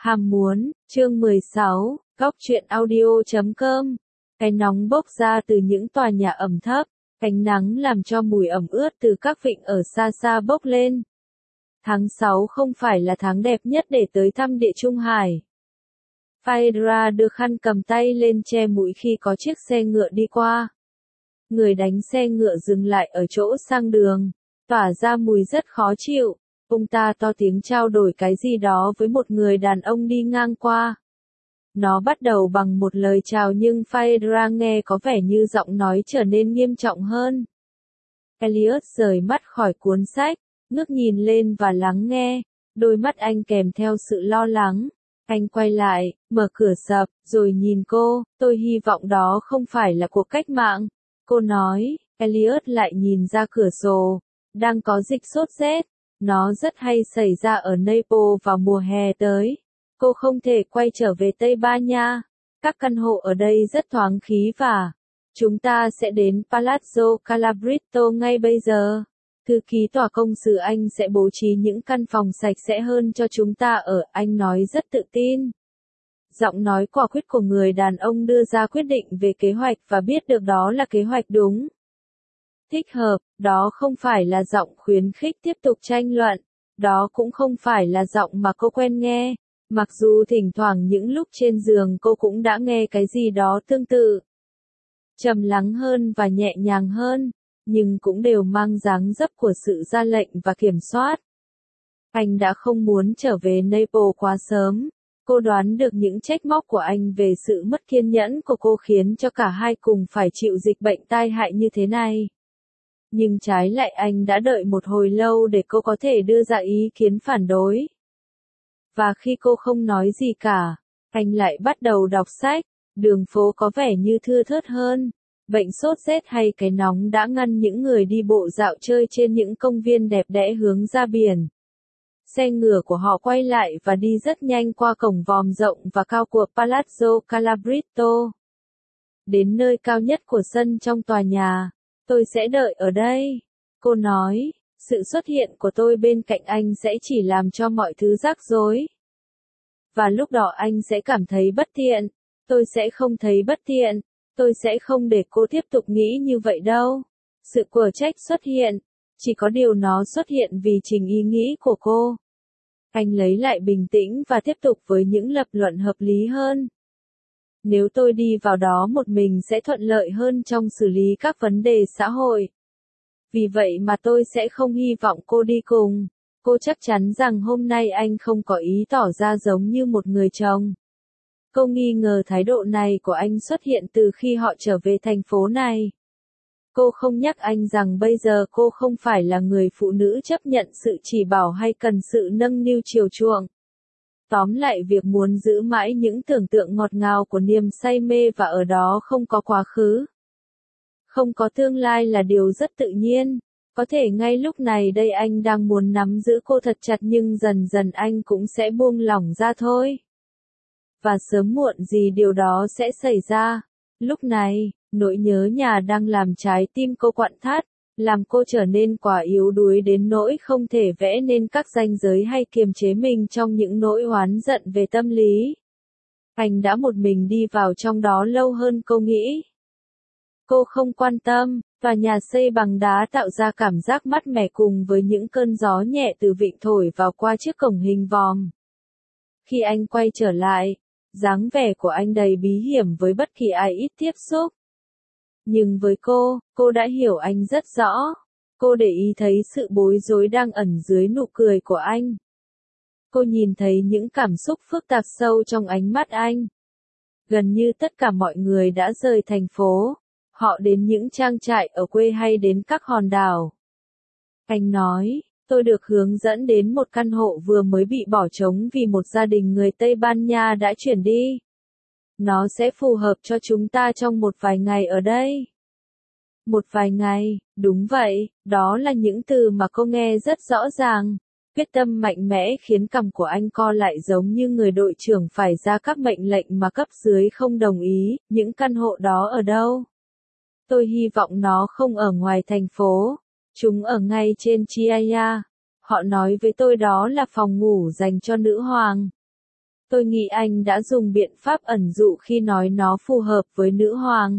Ham muốn, chương 16, góc truyện audio.com. Cái nóng bốc ra từ những tòa nhà ẩm thấp, ánh nắng làm cho mùi ẩm ướt từ các vịnh ở xa xa bốc lên. Tháng 6 không phải là tháng đẹp nhất để tới thăm Địa Trung Hải. Phaedra đưa khăn cầm tay lên che mũi khi có chiếc xe ngựa đi qua. Người đánh xe ngựa dừng lại ở chỗ sang đường, tỏa ra mùi rất khó chịu. Ông ta to tiếng trao đổi cái gì đó với một người đàn ông đi ngang qua. Nó bắt đầu bằng một lời chào nhưng Phaedra nghe có vẻ như giọng nói trở nên nghiêm trọng hơn. Elliot rời mắt khỏi cuốn sách, ngước nhìn lên và lắng nghe, đôi mắt anh kèm theo sự lo lắng. Anh quay lại, mở cửa sập, rồi nhìn cô, tôi hy vọng đó không phải là cuộc cách mạng. Cô nói, Elliot lại nhìn ra cửa sổ, đang có dịch sốt rét. Nó rất hay xảy ra ở Naples vào mùa hè tới. Cô không thể quay trở về Tây Ban Nha. Các căn hộ ở đây rất thoáng khí và chúng ta sẽ đến Palazzo Calabrito ngay bây giờ. Thư ký tòa công sự Anh sẽ bố trí những căn phòng sạch sẽ hơn cho chúng ta ở, anh nói rất tự tin. Giọng nói quả quyết của người đàn ông đưa ra quyết định về kế hoạch và biết được đó là kế hoạch đúng. Thích hợp, đó không phải là giọng khuyến khích tiếp tục tranh luận, đó cũng không phải là giọng mà cô quen nghe, mặc dù thỉnh thoảng những lúc trên giường cô cũng đã nghe cái gì đó tương tự. Trầm lắng hơn và nhẹ nhàng hơn, nhưng cũng đều mang dáng dấp của sự ra lệnh và kiểm soát. Anh đã không muốn trở về Naples quá sớm. Cô đoán được những trách móc của anh về sự mất kiên nhẫn của cô khiến cho cả hai cùng phải chịu dịch bệnh tai hại như thế này. Nhưng trái lại anh đã đợi một hồi lâu để cô có thể đưa ra ý kiến phản đối. Và khi cô không nói gì cả, anh lại bắt đầu đọc sách. Đường phố có vẻ như thưa thớt hơn. Bệnh sốt rét hay cái nóng đã ngăn những người đi bộ dạo chơi trên những công viên đẹp đẽ hướng ra biển. Xe ngựa của họ quay lại và đi rất nhanh qua cổng vòm rộng và cao của Palazzo Calabrito. Đến nơi cao nhất của sân trong tòa nhà. Tôi sẽ đợi ở đây. Cô nói, sự xuất hiện của tôi bên cạnh anh sẽ chỉ làm cho mọi thứ rắc rối. Và lúc đó anh sẽ cảm thấy bất thiện. Tôi sẽ không thấy bất thiện. Tôi sẽ không để cô tiếp tục nghĩ như vậy đâu. Sự quở trách xuất hiện. Chỉ có điều nó xuất hiện vì trình ý nghĩ của cô. Anh lấy lại bình tĩnh và tiếp tục với những lập luận hợp lý hơn. Nếu tôi đi vào đó một mình sẽ thuận lợi hơn trong xử lý các vấn đề xã hội. Vì vậy mà tôi sẽ không hy vọng cô đi cùng. Cô chắc chắn rằng hôm nay anh không có ý tỏ ra giống như một người chồng. Cô nghi ngờ thái độ này của anh xuất hiện từ khi họ trở về thành phố này. Cô không nhắc anh rằng bây giờ cô không phải là người phụ nữ chấp nhận sự chỉ bảo hay cần sự nâng niu chiều chuộng. Tóm lại việc muốn giữ mãi những tưởng tượng ngọt ngào của niềm say mê và ở đó không có quá khứ. Không có tương lai là điều rất tự nhiên. Có thể ngay lúc này đây anh đang muốn nắm giữ cô thật chặt nhưng dần dần anh cũng sẽ buông lỏng ra thôi. Và sớm muộn gì điều đó sẽ xảy ra. Lúc này, nỗi nhớ nhà đang làm trái tim cô quặn thắt, làm cô trở nên quá yếu đuối đến nỗi không thể vẽ nên các ranh giới hay kiềm chế mình trong những nỗi oán giận về tâm lý. Anh đã một mình đi vào trong đó lâu hơn cô nghĩ. Cô không quan tâm, tòa nhà xây bằng đá tạo ra cảm giác mát mẻ cùng với những cơn gió nhẹ từ vịnh thổi vào qua chiếc cổng hình vòm. Khi anh quay trở lại, dáng vẻ của anh đầy bí hiểm với bất kỳ ai ít tiếp xúc. Nhưng với cô đã hiểu anh rất rõ. Cô để ý thấy sự bối rối đang ẩn dưới nụ cười của anh. Cô nhìn thấy những cảm xúc phức tạp sâu trong ánh mắt anh. Gần như tất cả mọi người đã rời thành phố. Họ đến những trang trại ở quê hay đến các hòn đảo. Anh nói, tôi được hướng dẫn đến một căn hộ vừa mới bị bỏ trống vì một gia đình người Tây Ban Nha đã chuyển đi. Nó sẽ phù hợp cho chúng ta trong một vài ngày ở đây. Một vài ngày, đúng vậy, đó là những từ mà cô nghe rất rõ ràng. Quyết tâm mạnh mẽ khiến cằm của anh co lại giống như người đội trưởng phải ra các mệnh lệnh mà cấp dưới không đồng ý. Những căn hộ đó ở đâu? Tôi hy vọng nó không ở ngoài thành phố. Chúng ở ngay trên Chiaya. Họ nói với tôi đó là phòng ngủ dành cho nữ hoàng. Tôi nghĩ anh đã dùng biện pháp ẩn dụ khi nói nó phù hợp với nữ hoàng.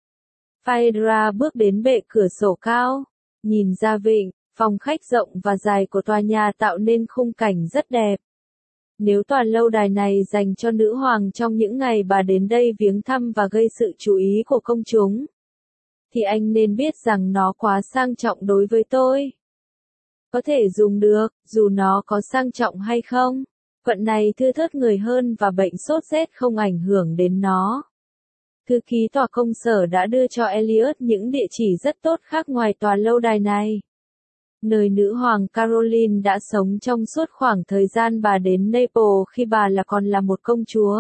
Phaedra bước đến bệ cửa sổ cao, nhìn ra vịnh, phòng khách rộng và dài của tòa nhà tạo nên khung cảnh rất đẹp. Nếu tòa lâu đài này dành cho nữ hoàng trong những ngày bà đến đây viếng thăm và gây sự chú ý của công chúng, thì anh nên biết rằng nó quá sang trọng đối với tôi. Có thể dùng được, dù nó có sang trọng hay không. Quận này thưa thớt người hơn và bệnh sốt rét không ảnh hưởng đến nó. Thư ký tòa công sở đã đưa cho Elliot những địa chỉ rất tốt khác ngoài tòa lâu đài này. Nơi nữ hoàng Caroline đã sống trong suốt khoảng thời gian bà đến Naples khi bà còn là một công chúa.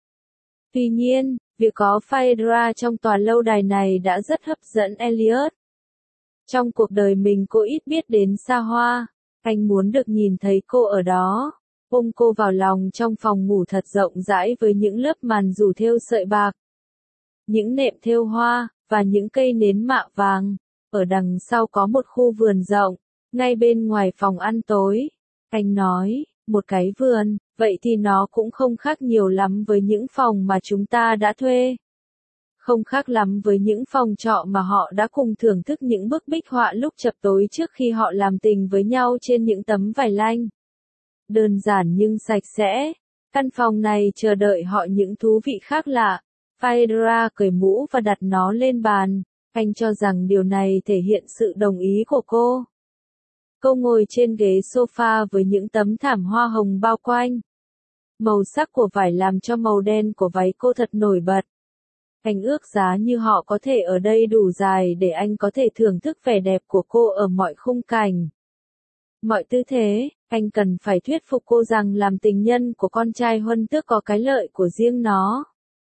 Tuy nhiên, việc có Phaedra trong tòa lâu đài này đã rất hấp dẫn Elliot. Trong cuộc đời mình cô ít biết đến xa hoa, anh muốn được nhìn thấy cô ở đó. Ôm cô vào lòng trong phòng ngủ thật rộng rãi với những lớp màn rủ thêu sợi bạc, những nệm thêu hoa, và những cây nến mạ vàng. Ở đằng sau có một khu vườn rộng, ngay bên ngoài phòng ăn tối. Anh nói, một cái vườn, vậy thì nó cũng không khác nhiều lắm với những phòng mà chúng ta đã thuê. Không khác lắm với những phòng trọ mà họ đã cùng thưởng thức những bức bích họa lúc chập tối trước khi họ làm tình với nhau trên những tấm vải lanh. Đơn giản nhưng sạch sẽ. Căn phòng này chờ đợi họ những thú vị khác lạ. Phaedra cởi mũ và đặt nó lên bàn. Anh cho rằng điều này thể hiện sự đồng ý của cô. Cô ngồi trên ghế sofa với những tấm thảm hoa hồng bao quanh. Màu sắc của vải làm cho màu đen của váy cô thật nổi bật. Anh ước giá như họ có thể ở đây đủ dài để anh có thể thưởng thức vẻ đẹp của cô ở mọi khung cảnh. Mọi tư thế, anh cần phải thuyết phục cô rằng làm tình nhân của con trai huân tước có cái lợi của riêng nó.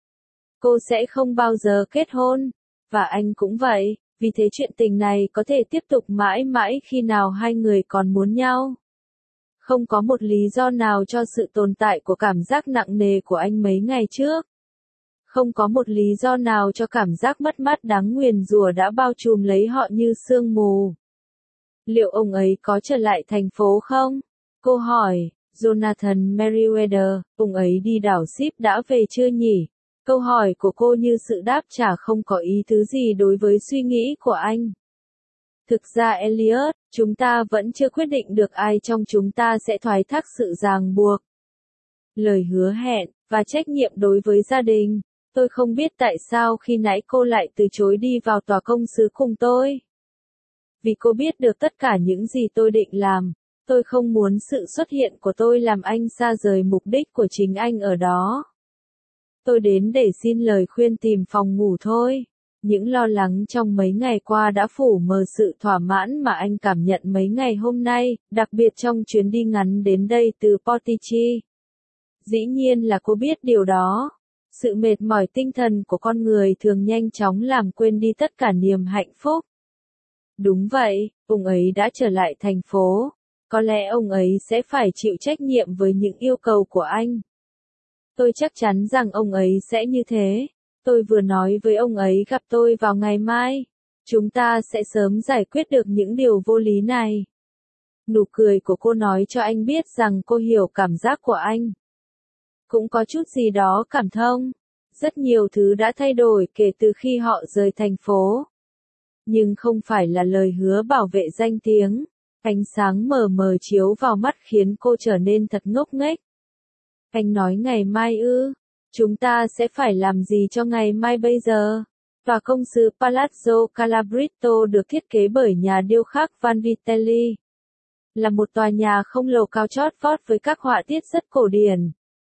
Cô sẽ không bao giờ kết hôn, và anh cũng vậy, vì thế chuyện tình này có thể tiếp tục mãi mãi khi nào hai người còn muốn nhau. Không có một lý do nào cho sự tồn tại của cảm giác nặng nề của anh mấy ngày trước. Không có một lý do nào cho cảm giác mất mát đáng nguyền rủa đã bao trùm lấy họ như sương mù. Liệu ông ấy có trở lại thành phố không? Cô hỏi, Jonathan Merriweather, ông ấy đi đảo ship đã về chưa nhỉ? Câu hỏi của cô như sự đáp trả không có ý tứ gì đối với suy nghĩ của anh. Thực ra Elliot, chúng ta vẫn chưa quyết định được ai trong chúng ta sẽ thoái thác sự ràng buộc. Lời hứa hẹn, và trách nhiệm đối với gia đình. Tôi không biết tại sao khi nãy cô lại từ chối đi vào tòa công sứ cùng tôi. Vì cô biết được tất cả những gì tôi định làm. Tôi không muốn sự xuất hiện của tôi làm anh xa rời mục đích của chính anh ở đó. Tôi đến để xin lời khuyên tìm phòng ngủ thôi. Những lo lắng trong mấy ngày qua đã phủ mờ sự thỏa mãn mà anh cảm nhận mấy ngày hôm nay, đặc biệt trong chuyến đi ngắn đến đây từ Portici. Dĩ nhiên là cô biết điều đó. Sự mệt mỏi tinh thần của con người thường nhanh chóng làm quên đi tất cả niềm hạnh phúc. Đúng vậy, ông ấy đã trở lại thành phố. Có lẽ ông ấy sẽ phải chịu trách nhiệm với những yêu cầu của anh. Tôi chắc chắn rằng ông ấy sẽ như thế. Tôi vừa nói với ông ấy gặp tôi vào ngày mai. Chúng ta sẽ sớm giải quyết được những điều vô lý này. Nụ cười của cô nói cho anh biết rằng cô hiểu cảm giác của anh. Cũng có chút gì đó cảm thông. Rất nhiều thứ đã thay đổi kể từ khi họ rời thành phố. Nhưng không phải là lời hứa bảo vệ danh tiếng. Ánh sáng mờ mờ chiếu vào mắt khiến cô trở nên thật ngốc nghếch. Anh nói ngày mai ư? Chúng ta sẽ phải làm gì cho ngày mai bây giờ? Tòa công sứ Palazzo Calabrito được thiết kế bởi nhà điêu khắc Vanvitelli. Là một tòa nhà không lầu cao chót vót với các họa tiết rất cổ điển.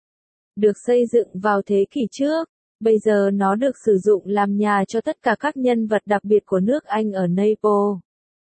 Được xây dựng vào thế kỷ trước, bây giờ nó được sử dụng làm nhà cho tất cả các nhân vật đặc biệt của nước Anh ở Naples.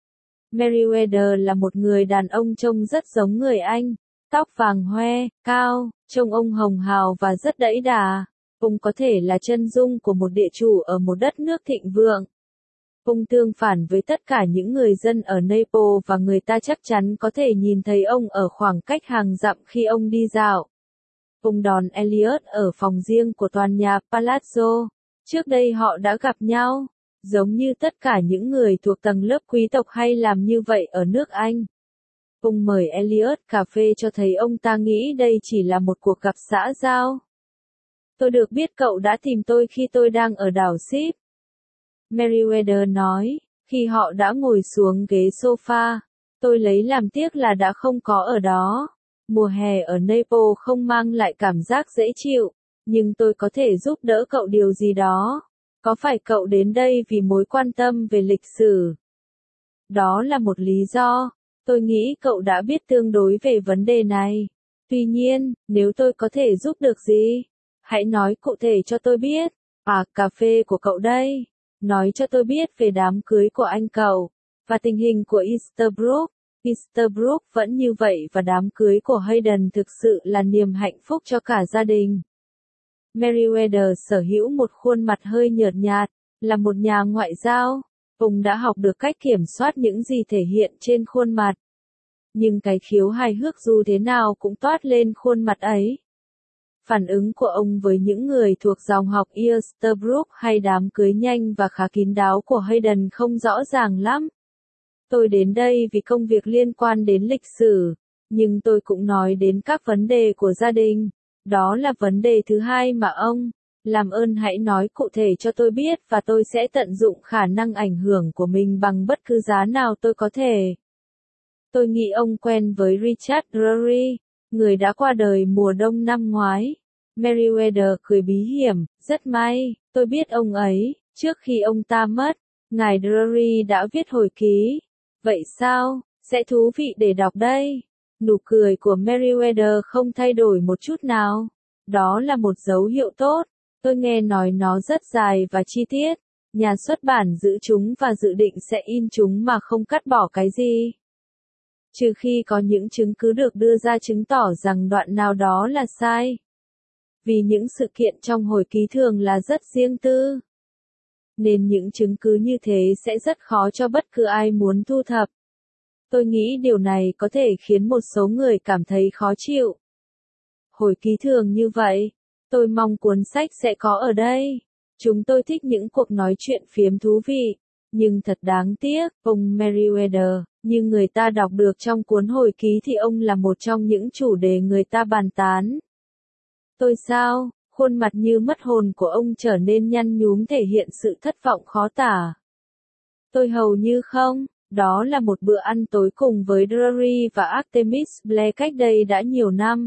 Merriweather là một người đàn ông trông rất giống người Anh. Tóc vàng hoe, cao, trông ông hồng hào và rất đẫy đà. Ông có thể là chân dung của một địa chủ ở một đất nước thịnh vượng. Ông tương phản với tất cả những người dân ở Naples và người ta chắc chắn có thể nhìn thấy ông ở khoảng cách hàng dặm khi ông đi dạo. Ông đón Elliot ở phòng riêng của tòa nhà Palazzo. Trước đây họ đã gặp nhau, giống như tất cả những người thuộc tầng lớp quý tộc hay làm như vậy ở nước Anh. Ông mời Elliot cà phê cho thấy ông ta nghĩ đây chỉ là một cuộc gặp xã giao. Tôi được biết cậu đã tìm tôi khi tôi đang ở đảo Ship. Meriwether nói, khi họ đã ngồi xuống ghế sofa, tôi lấy làm tiếc là đã không có ở đó. Mùa hè ở Naples không mang lại cảm giác dễ chịu, nhưng tôi có thể giúp đỡ cậu điều gì đó. Có phải cậu đến đây vì mối quan tâm về lịch sử? Đó là một lý do. Tôi nghĩ cậu đã biết tương đối về vấn đề này. Tuy nhiên, nếu tôi có thể giúp được gì, hãy nói cụ thể cho tôi biết. Cà phê của cậu đây. Nói cho tôi biết về đám cưới của anh cậu, và tình hình của Easterbrook. Easterbrook vẫn như vậy và đám cưới của Hayden thực sự là niềm hạnh phúc cho cả gia đình. Meriwether sở hữu một khuôn mặt hơi nhợt nhạt, là một nhà ngoại giao. Ông đã học được cách kiểm soát những gì thể hiện trên khuôn mặt. Nhưng cái khiếu hài hước dù thế nào cũng toát lên khuôn mặt ấy. Phản ứng của ông với những người thuộc dòng học Easterbrook hay đám cưới nhanh và khá kín đáo của Hayden không rõ ràng lắm. Tôi đến đây vì công việc liên quan đến lịch sử, nhưng tôi cũng nói đến các vấn đề của gia đình. Đó là vấn đề thứ hai mà ông, làm ơn hãy nói cụ thể cho tôi biết và tôi sẽ tận dụng khả năng ảnh hưởng của mình bằng bất cứ giá nào tôi có thể. Tôi nghĩ ông quen với Richard Drury, người đã qua đời mùa đông năm ngoái. Meriwether cười bí hiểm, rất may, tôi biết ông ấy, trước khi ông ta mất, ngài Drury đã viết hồi ký. Vậy sao, sẽ thú vị để đọc đây. Nụ cười của Meriwether không thay đổi một chút nào. Đó là một dấu hiệu tốt. Tôi nghe nói nó rất dài và chi tiết. Nhà xuất bản giữ chúng và dự định sẽ in chúng mà không cắt bỏ cái gì. Trừ khi có những chứng cứ được đưa ra chứng tỏ rằng đoạn nào đó là sai. Vì những sự kiện trong hồi ký thường là rất riêng tư. Nên những chứng cứ như thế sẽ rất khó cho bất cứ ai muốn thu thập. Tôi nghĩ điều này có thể khiến một số người cảm thấy khó chịu. Hồi ký thường như vậy, tôi mong cuốn sách sẽ có ở đây. Chúng tôi thích những cuộc nói chuyện phiếm thú vị, nhưng thật đáng tiếc, ông Meriwether, như người ta đọc được trong cuốn hồi ký thì ông là một trong những chủ đề người ta bàn tán. Tôi sao? Khuôn mặt như mất hồn của ông trở nên nhăn nhúm thể hiện sự thất vọng khó tả. Tôi hầu như không. Đó là một bữa ăn tối cùng với Drury và Artemis Blair cách đây đã nhiều năm.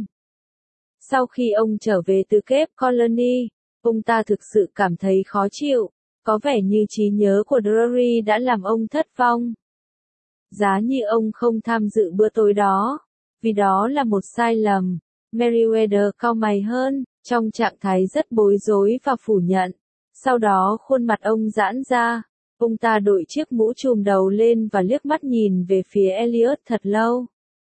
Sau khi ông trở về từ Cape Colony, ông ta thực sự cảm thấy khó chịu, có vẻ như trí nhớ của Drury đã làm ông thất vọng. Giá như ông không tham dự bữa tối đó, vì đó là một sai lầm. Meriwether cau mày hơn, trong trạng thái rất bối rối và phủ nhận. Sau đó khuôn mặt ông giãn ra. Ông ta đội chiếc mũ trùm đầu lên và liếc mắt nhìn về phía Elliot thật lâu.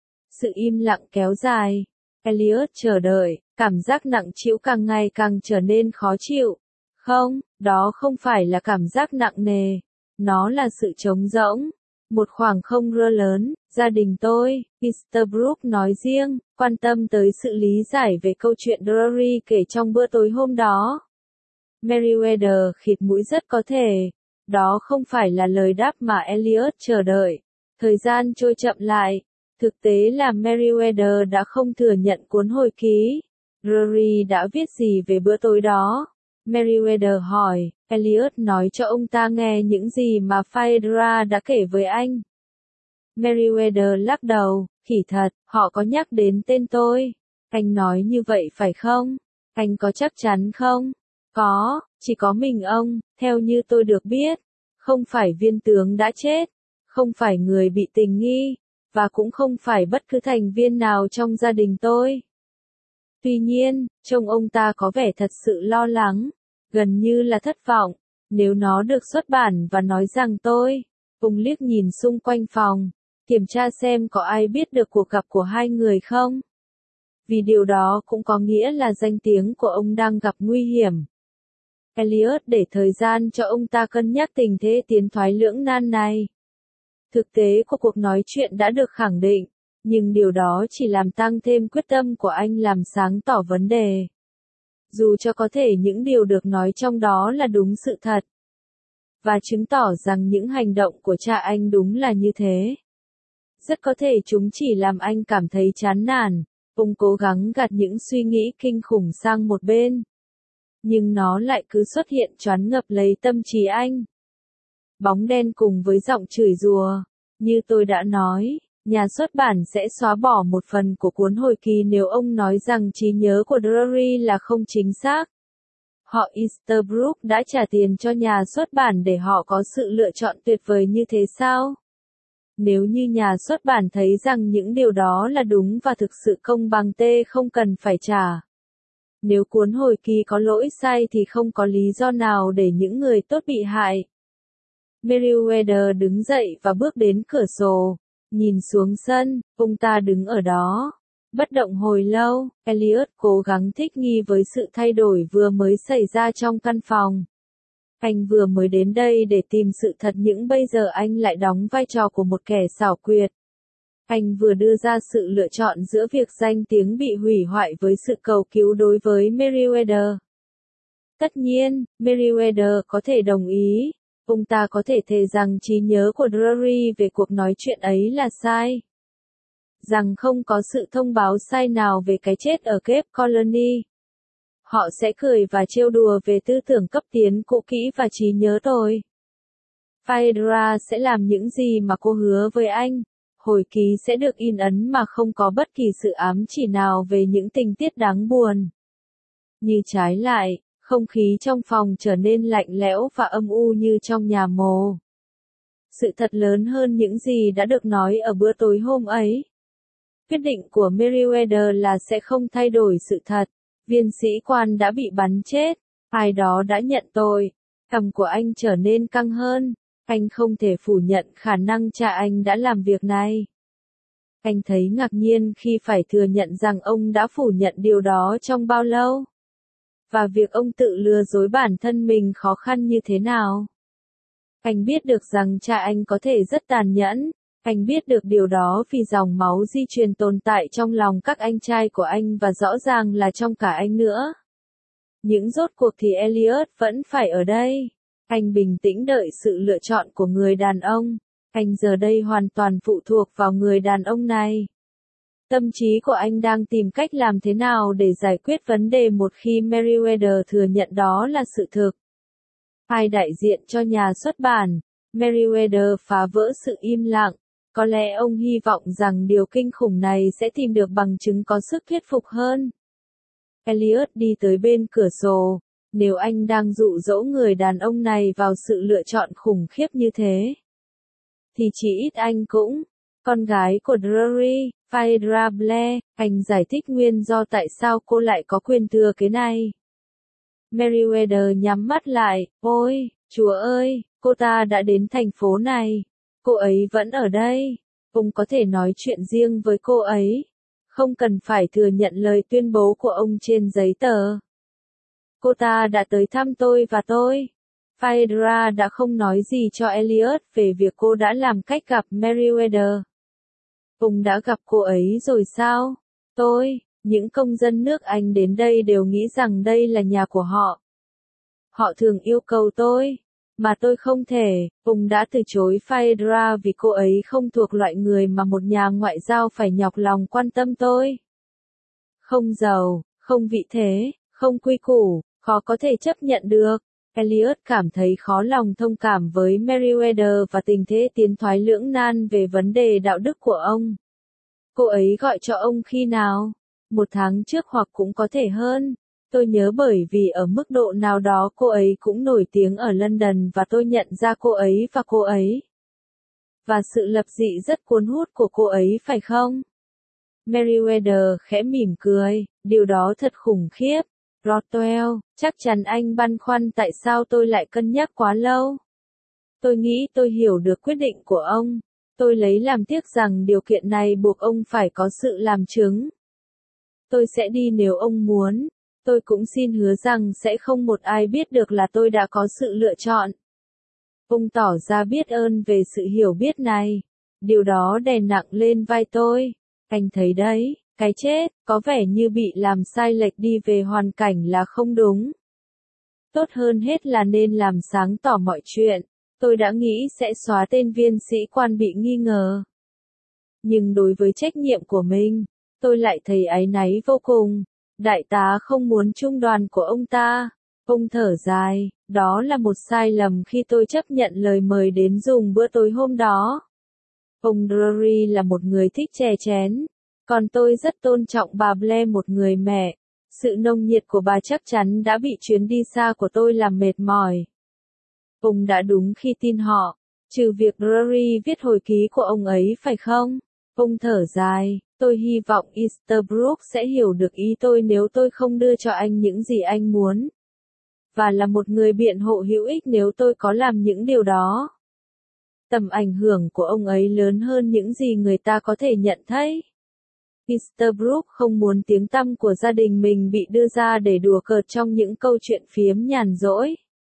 Sự im lặng kéo dài. Elliot chờ đợi, cảm giác nặng trĩu càng ngày càng trở nên khó chịu. Không, đó không phải là cảm giác nặng nề. Nó là sự trống rỗng. Một khoảng không rơ lớn. Gia đình tôi, Easterbrook nói riêng, quan tâm tới sự lý giải về câu chuyện Drury kể trong bữa tối hôm đó. Meriwether khịt mũi rất có thể. Đó không phải là lời đáp mà Elliot chờ đợi. Thời gian trôi chậm lại. Thực tế là Meriwether đã không thừa nhận cuốn hồi ký. Drury đã viết gì về bữa tối đó? Meriwether hỏi. Elliot nói cho ông ta nghe những gì mà Phaedra đã kể với anh. Meriwether lắc đầu. Khỉ thật, họ có nhắc đến tên tôi. Anh nói như vậy phải không? Anh có chắc chắn không? Có, chỉ có mình ông, theo như tôi được biết. Không phải viên tướng đã chết, không phải người bị tình nghi, và cũng không phải bất cứ thành viên nào trong gia đình tôi. Tuy nhiên, trông ông ta có vẻ thật sự lo lắng, gần như là thất vọng, nếu nó được xuất bản và nói rằng tôi. Ông liếc nhìn xung quanh phòng, kiểm tra xem có ai biết được cuộc gặp của hai người không. Vì điều đó cũng có nghĩa là danh tiếng của ông đang gặp nguy hiểm. Elliot để thời gian cho ông ta cân nhắc tình thế tiến thoái lưỡng nan này. Thực tế của cuộc nói chuyện đã được khẳng định, nhưng điều đó chỉ làm tăng thêm quyết tâm của anh làm sáng tỏ vấn đề. Dù cho có thể những điều được nói trong đó là đúng sự thật, và chứng tỏ rằng những hành động của cha anh đúng là như thế. Rất có thể chúng chỉ làm anh cảm thấy chán nản. Ông cố gắng gạt những suy nghĩ kinh khủng sang một bên. Nhưng nó lại cứ xuất hiện choán ngập lấy tâm trí anh. Bóng đen cùng với giọng chửi rủa. Như tôi đã nói, nhà xuất bản sẽ xóa bỏ một phần của cuốn hồi kỳ nếu ông nói rằng trí nhớ của Drury là không chính xác. Họ Easterbrook đã trả tiền cho nhà xuất bản để họ có sự lựa chọn tuyệt vời như thế sao? Nếu như nhà xuất bản thấy rằng những điều đó là đúng và thực sự công bằng không cần phải trả. Nếu cuốn hồi kỳ có lỗi sai thì không có lý do nào để những người tốt bị hại. Meriwether đứng dậy và bước đến cửa sổ, nhìn xuống sân, ông ta đứng ở đó, bất động hồi lâu. Elliot cố gắng thích nghi với sự thay đổi vừa mới xảy ra trong căn phòng. Anh vừa mới đến đây để tìm sự thật nhưng bây giờ anh lại đóng vai trò của một kẻ xảo quyệt. Anh vừa đưa ra sự lựa chọn giữa việc danh tiếng bị hủy hoại với sự cầu cứu đối với Meriwether. Tất nhiên, Meriwether có thể đồng ý. Ông ta có thể thề rằng trí nhớ của Drury về cuộc nói chuyện ấy là sai. Rằng không có sự thông báo sai nào về cái chết ở Cape Colony. Họ sẽ cười và trêu đùa về tư tưởng cấp tiến cũ kỹ và trí nhớ tôi. Phaedra sẽ làm những gì mà cô hứa với anh. Hồi ký sẽ được in ấn mà không có bất kỳ sự ám chỉ nào về những tình tiết đáng buồn. Như trái lại, không khí trong phòng trở nên lạnh lẽo và âm u như trong nhà mồ. Sự thật lớn hơn những gì đã được nói ở bữa tối hôm ấy. Quyết định của Meriwether là sẽ không thay đổi sự thật. Viên sĩ quan đã bị bắn chết. Ai đó đã nhận tội. Cằm của anh trở nên căng hơn. Anh không thể phủ nhận khả năng cha anh đã làm việc này. Anh thấy ngạc nhiên khi phải thừa nhận rằng ông đã phủ nhận điều đó trong bao lâu. Và việc ông tự lừa dối bản thân mình khó khăn như thế nào. Anh biết được rằng cha anh có thể rất tàn nhẫn. Anh biết được điều đó vì dòng máu di truyền tồn tại trong lòng các anh trai của anh và rõ ràng là trong cả anh nữa. Nhưng rốt cuộc thì Elliot vẫn phải ở đây. Anh bình tĩnh đợi sự lựa chọn của người đàn ông. Anh giờ đây hoàn toàn phụ thuộc vào người đàn ông này. Tâm trí của anh đang tìm cách làm thế nào để giải quyết vấn đề một khi Meriwether thừa nhận đó là sự thực. Hai đại diện cho nhà xuất bản, Meriwether phá vỡ sự im lặng. Có lẽ ông hy vọng rằng điều kinh khủng này sẽ tìm được bằng chứng có sức thuyết phục hơn. Elliot đi tới bên cửa sổ. Nếu anh đang dụ dỗ người đàn ông này vào sự lựa chọn khủng khiếp như thế, thì chỉ ít anh cũng. Con gái của Drury, Phaedra Blair, anh giải thích nguyên do tại sao cô lại có quyền thừa kế này. Meriwether nhắm mắt lại. Ôi, Chúa ơi, cô ta đã đến thành phố này. Cô ấy vẫn ở đây. Ông có thể nói chuyện riêng với cô ấy. Không cần phải thừa nhận lời tuyên bố của ông trên giấy tờ. Cô ta đã tới thăm tôi và tôi. Phaedra đã không nói gì cho Elliot về việc cô đã làm cách gặp Meriwether. Ông đã gặp cô ấy rồi sao? Những công dân nước Anh đến đây đều nghĩ rằng đây là nhà của họ. Họ thường yêu cầu tôi, mà tôi không thể. Ông đã từ chối Phaedra vì cô ấy không thuộc loại người mà một nhà ngoại giao phải nhọc lòng quan tâm tôi. Không giàu, không vị thế, không quy củ, khó có thể chấp nhận được. Elliot cảm thấy khó lòng thông cảm với Meriwether và tình thế tiến thoái lưỡng nan về vấn đề đạo đức của ông. Cô ấy gọi cho ông khi nào? 1 tháng trước hoặc cũng có thể hơn. Tôi nhớ bởi vì ở mức độ nào đó cô ấy cũng nổi tiếng ở London và tôi nhận ra cô ấy và cô ấy. Và sự lập dị rất cuốn hút của cô ấy phải không? Meriwether khẽ mỉm cười, điều đó thật khủng khiếp. Rothwell, chắc chắn anh băn khoăn tại sao tôi lại cân nhắc quá lâu. Tôi nghĩ tôi hiểu được quyết định của ông. Tôi lấy làm tiếc rằng điều kiện này buộc ông phải có sự làm chứng. Tôi sẽ đi nếu ông muốn. Tôi cũng xin hứa rằng sẽ không một ai biết được là tôi đã có sự lựa chọn. Ông tỏ ra biết ơn về sự hiểu biết này. Điều đó đè nặng lên vai tôi. Anh thấy đấy, cái chết, có vẻ như bị làm sai lệch đi về hoàn cảnh là không đúng. Tốt hơn hết là nên làm sáng tỏ mọi chuyện. Tôi đã nghĩ sẽ xóa tên viên sĩ quan bị nghi ngờ. Nhưng đối với trách nhiệm của mình, tôi lại thấy áy náy vô cùng. Đại tá không muốn trung đoàn của ông ta. Ông thở dài, đó là một sai lầm khi tôi chấp nhận lời mời đến dùng bữa tối hôm đó. Ông Drury là một người thích chè chén, còn tôi rất tôn trọng bà Blair, một người mẹ. Sự nồng nhiệt của bà chắc chắn đã bị chuyến đi xa của tôi làm mệt mỏi. Ông đã đúng khi tin họ, trừ việc Drury viết hồi ký của ông ấy phải không? Ông thở dài, tôi hy vọng Easterbrook sẽ hiểu được ý tôi nếu tôi không đưa cho anh những gì anh muốn. Và là một người biện hộ hữu ích nếu tôi có làm những điều đó. Tầm ảnh hưởng của ông ấy lớn hơn những gì người ta có thể nhận thấy. Easterbrook không muốn tiếng tăm của gia đình mình bị đưa ra để đùa cợt trong những câu chuyện phiếm nhàn rỗi.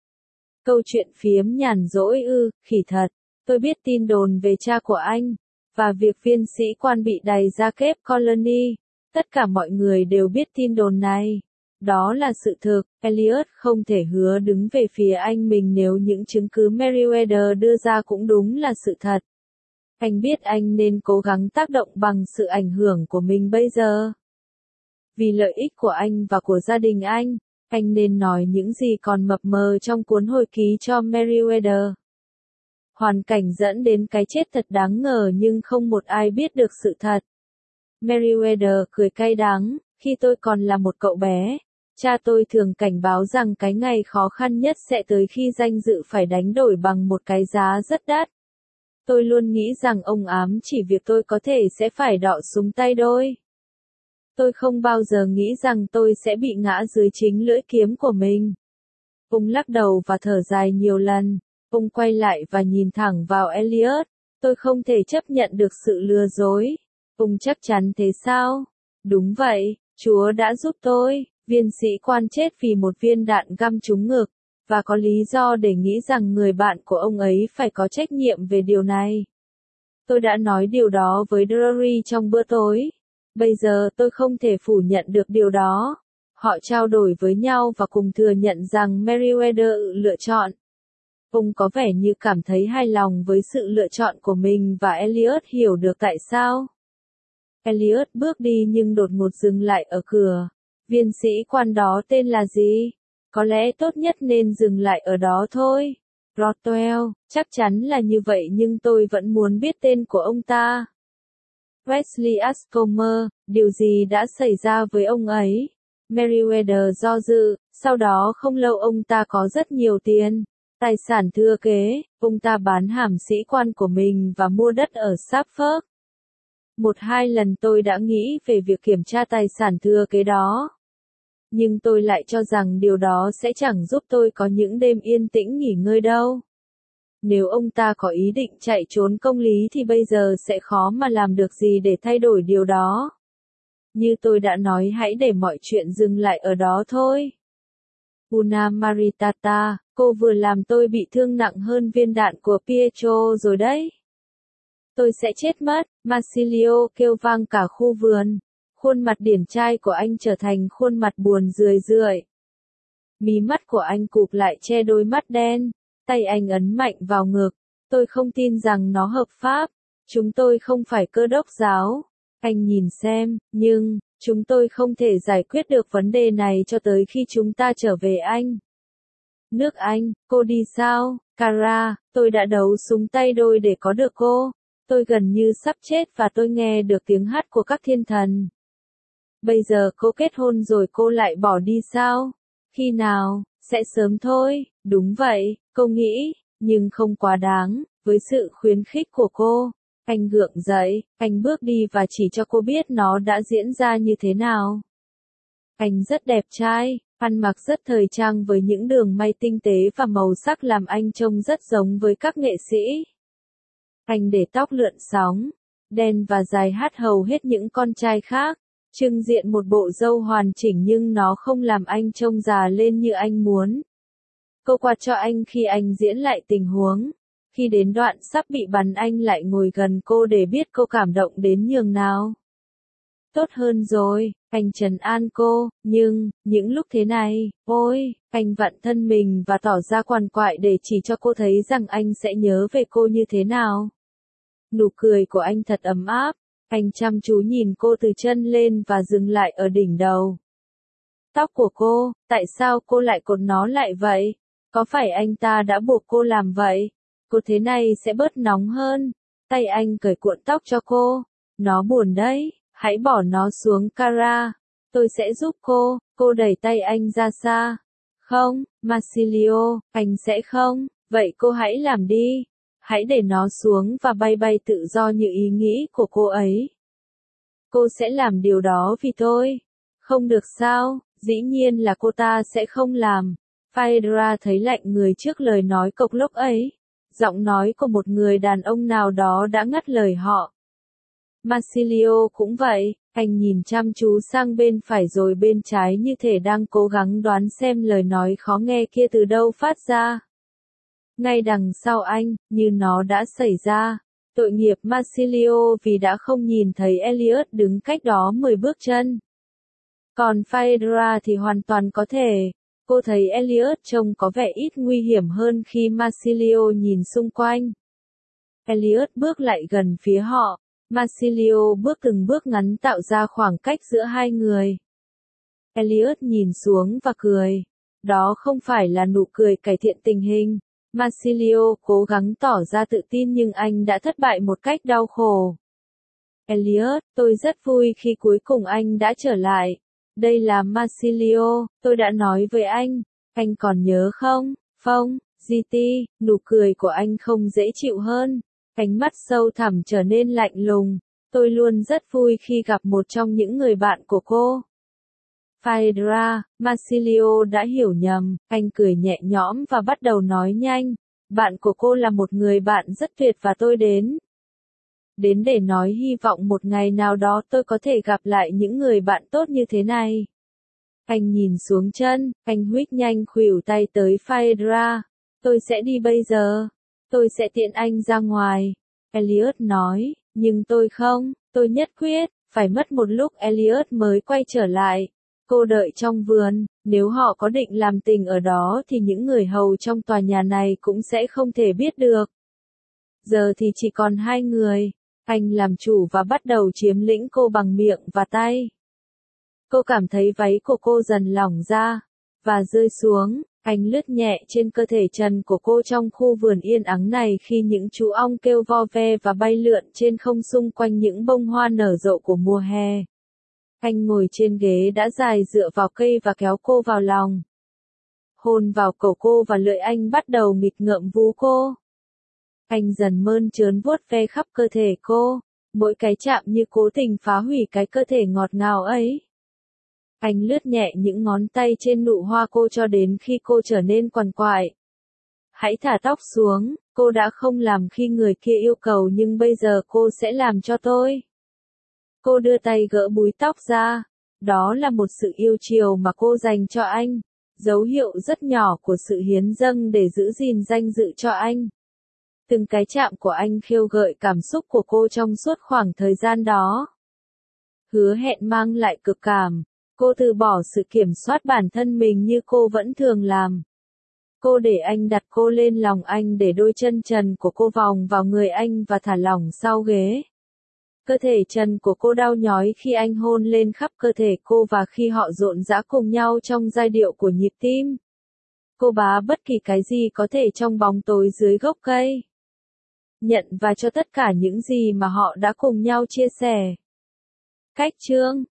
Câu chuyện phiếm nhàn rỗi ư, khỉ thật. Tôi biết tin đồn về cha của anh, và việc viên sĩ quan bị đày ra Cape Colony. Tất cả mọi người đều biết tin đồn này. Đó là sự thực. Elliot không thể hứa đứng về phía anh mình nếu những chứng cứ Merriweather đưa ra cũng đúng là sự thật. Anh biết anh nên cố gắng tác động bằng sự ảnh hưởng của mình bây giờ. Vì lợi ích của anh và của gia đình anh nên nói những gì còn mập mờ trong cuốn hồi ký cho Merriweather. Hoàn cảnh dẫn đến cái chết thật đáng ngờ nhưng không một ai biết được sự thật. Merriweather cười cay đắng, khi tôi còn là một cậu bé, cha tôi thường cảnh báo rằng cái ngày khó khăn nhất sẽ tới khi danh dự phải đánh đổi bằng một cái giá rất đắt. Tôi luôn nghĩ rằng ông ám chỉ việc tôi có thể sẽ phải đọ súng tay đôi. Tôi không bao giờ nghĩ rằng tôi sẽ bị ngã dưới chính lưỡi kiếm của mình. Ông lắc đầu và thở dài nhiều lần. Ông quay lại và nhìn thẳng vào Elliot. Tôi không thể chấp nhận được sự lừa dối. Ông chắc chắn thế sao? Đúng vậy, Chúa đã giúp tôi. Viên sĩ quan chết vì một viên đạn găm trúng ngực, và có lý do để nghĩ rằng người bạn của ông ấy phải có trách nhiệm về điều này. Tôi đã nói điều đó với Drury trong bữa tối. Bây giờ tôi không thể phủ nhận được điều đó. Họ trao đổi với nhau và cùng thừa nhận rằng Merriweather lựa chọn. Ông có vẻ như cảm thấy hài lòng với sự lựa chọn của mình và Elliot hiểu được tại sao. Elliot bước đi nhưng đột ngột dừng lại ở cửa. Viên sĩ quan đó tên là gì? Có lẽ tốt nhất nên dừng lại ở đó thôi. Rothwell, chắc chắn là như vậy nhưng tôi vẫn muốn biết tên của ông ta. Wesley Ascomer, điều gì đã xảy ra với ông ấy? Merriweather do dự, sau đó không lâu ông ta có rất nhiều tiền. Tài sản thừa kế, ông ta bán hàm sĩ quan của mình và mua đất ở Suffolk. 1-2 lần tôi đã nghĩ về việc kiểm tra tài sản thừa kế đó. Nhưng tôi lại cho rằng điều đó sẽ chẳng giúp tôi có những đêm yên tĩnh nghỉ ngơi đâu. Nếu ông ta có ý định chạy trốn công lý thì bây giờ sẽ khó mà làm được gì để thay đổi điều đó. Như tôi đã nói, hãy để mọi chuyện dừng lại ở đó thôi. Una Maritata, cô vừa làm tôi bị thương nặng hơn viên đạn của Pietro rồi đấy. Tôi sẽ chết mất, Marsilio kêu vang cả khu vườn. Khuôn mặt điển trai của anh trở thành khuôn mặt buồn rười rượi. Mí mắt của anh cụp lại che đôi mắt đen. Tay anh ấn mạnh vào ngực. Tôi không tin rằng nó hợp pháp. Chúng tôi không phải Cơ đốc giáo. Anh nhìn xem, nhưng, chúng tôi không thể giải quyết được vấn đề này cho tới khi chúng ta trở về Anh. Nước Anh, cô đi sao? Cara, tôi đã đấu súng tay đôi để có được cô. Tôi gần như sắp chết và tôi nghe được tiếng hát của các thiên thần. Bây giờ cô kết hôn rồi cô lại bỏ đi sao? Khi nào? Sẽ sớm thôi. Đúng vậy, cô nghĩ, nhưng không quá đáng, với sự khuyến khích của cô. Anh gượng dậy, anh bước đi và chỉ cho cô biết nó đã diễn ra như thế nào. Anh rất đẹp trai, ăn mặc rất thời trang với những đường may tinh tế và màu sắc làm anh trông rất giống với các nghệ sĩ. Anh để tóc lượn sóng, đen và dài hát hầu hết những con trai khác, trưng diện một bộ râu hoàn chỉnh nhưng nó không làm anh trông già lên như anh muốn. Cô quạt cho anh khi anh diễn lại tình huống. Khi đến đoạn sắp bị bắn anh lại ngồi gần cô để biết cô cảm động đến nhường nào. Tốt hơn rồi, anh trấn an cô, nhưng, những lúc thế này, ôi, anh vặn thân mình và tỏ ra quằn quại để chỉ cho cô thấy rằng anh sẽ nhớ về cô như thế nào. Nụ cười của anh thật ấm áp. Anh chăm chú nhìn cô từ chân lên và dừng lại ở đỉnh đầu. Tóc của cô, tại sao cô lại cột nó lại vậy? Có phải anh ta đã buộc cô làm vậy? Cô thế này sẽ bớt nóng hơn. Tay anh cởi cuộn tóc cho cô. Nó buồn đấy, hãy bỏ nó xuống Kara. Tôi sẽ giúp cô đẩy tay anh ra xa. Không, Marsilio, anh sẽ không, vậy cô hãy làm đi. Hãy để nó xuống và bay bay tự do như ý nghĩ của cô ấy. Cô sẽ làm điều đó vì tôi. Không được sao, dĩ nhiên là cô ta sẽ không làm. Phaedra thấy lạnh người trước lời nói cộc lốc ấy. Giọng nói của một người đàn ông nào đó đã ngắt lời họ. Marsilio cũng vậy, anh nhìn chăm chú sang bên phải rồi bên trái như thể đang cố gắng đoán xem lời nói khó nghe kia từ đâu phát ra. Ngay đằng sau anh, như nó đã xảy ra. Tội nghiệp Marsilio vì đã không nhìn thấy Elliot đứng cách đó 10 bước chân. Còn Phaedra thì hoàn toàn có thể. Cô thấy Elliot trông có vẻ ít nguy hiểm hơn khi Marsilio nhìn xung quanh. Elliot bước lại gần phía họ. Marsilio bước từng bước ngắn tạo ra khoảng cách giữa hai người. Elliot nhìn xuống và cười. Đó không phải là nụ cười cải thiện tình hình. Marsilio cố gắng tỏ ra tự tin nhưng anh đã thất bại một cách đau khổ. Elliot, tôi rất vui khi cuối cùng anh đã trở lại. Đây là Marsilio, tôi đã nói với anh còn nhớ không? Phong, GT, nụ cười của anh không dễ chịu hơn. Ánh mắt sâu thẳm trở nên lạnh lùng. Tôi luôn rất vui khi gặp một trong những người bạn của cô. Phaedra, Marsilio đã hiểu nhầm, anh cười nhẹ nhõm và bắt đầu nói nhanh. Bạn của cô là một người bạn rất tuyệt và tôi đến để nói hy vọng một ngày nào đó tôi có thể gặp lại những người bạn tốt như thế này. Anh nhìn xuống chân, anh huých nhanh khuỷu tay tới Phaedra. Tôi sẽ đi bây giờ. Tôi sẽ tiện anh ra ngoài. Elliot nói, nhưng tôi không, tôi nhất quyết, phải mất một lúc Elliot mới quay trở lại. Cô đợi trong vườn, nếu họ có định làm tình ở đó thì những người hầu trong tòa nhà này cũng sẽ không thể biết được. Giờ thì chỉ còn hai người. Anh làm chủ và bắt đầu chiếm lĩnh cô bằng miệng và tay. Cô cảm thấy váy của cô dần lỏng ra và rơi xuống. Anh lướt nhẹ trên cơ thể trần của cô trong khu vườn yên ắng này khi những chú ong kêu vo ve và bay lượn trên không xung quanh những bông hoa nở rộ của mùa hè. Anh ngồi trên ghế đã dài dựa vào cây và kéo cô vào lòng. Hôn vào cổ cô và lưỡi anh bắt đầu nghịch ngợm vú cô. Anh dần mơn trớn vuốt ve khắp cơ thể cô, mỗi cái chạm như cố tình phá hủy cái cơ thể ngọt ngào ấy. Anh lướt nhẹ những ngón tay trên nụ hoa cô cho đến khi cô trở nên quằn quại. Hãy thả tóc xuống, cô đã không làm khi người kia yêu cầu nhưng bây giờ cô sẽ làm cho tôi. Cô đưa tay gỡ búi tóc ra. Đó là một sự yêu chiều mà cô dành cho anh. Dấu hiệu rất nhỏ của sự hiến dâng để giữ gìn danh dự cho anh. Từng cái chạm của anh khêu gợi cảm xúc của cô trong suốt khoảng thời gian đó. Hứa hẹn mang lại cực cảm. Cô từ bỏ sự kiểm soát bản thân mình như cô vẫn thường làm. Cô để anh đặt cô lên lòng anh để đôi chân trần của cô vòng vào người anh và thả lỏng sau ghế. Cơ thể trần của cô đau nhói khi anh hôn lên khắp cơ thể cô và khi họ rộn rã cùng nhau trong giai điệu của nhịp tim. Cô bá bất kỳ cái gì có thể trong bóng tối dưới gốc cây. Nhận và cho tất cả những gì mà họ đã cùng nhau chia sẻ. Cách chương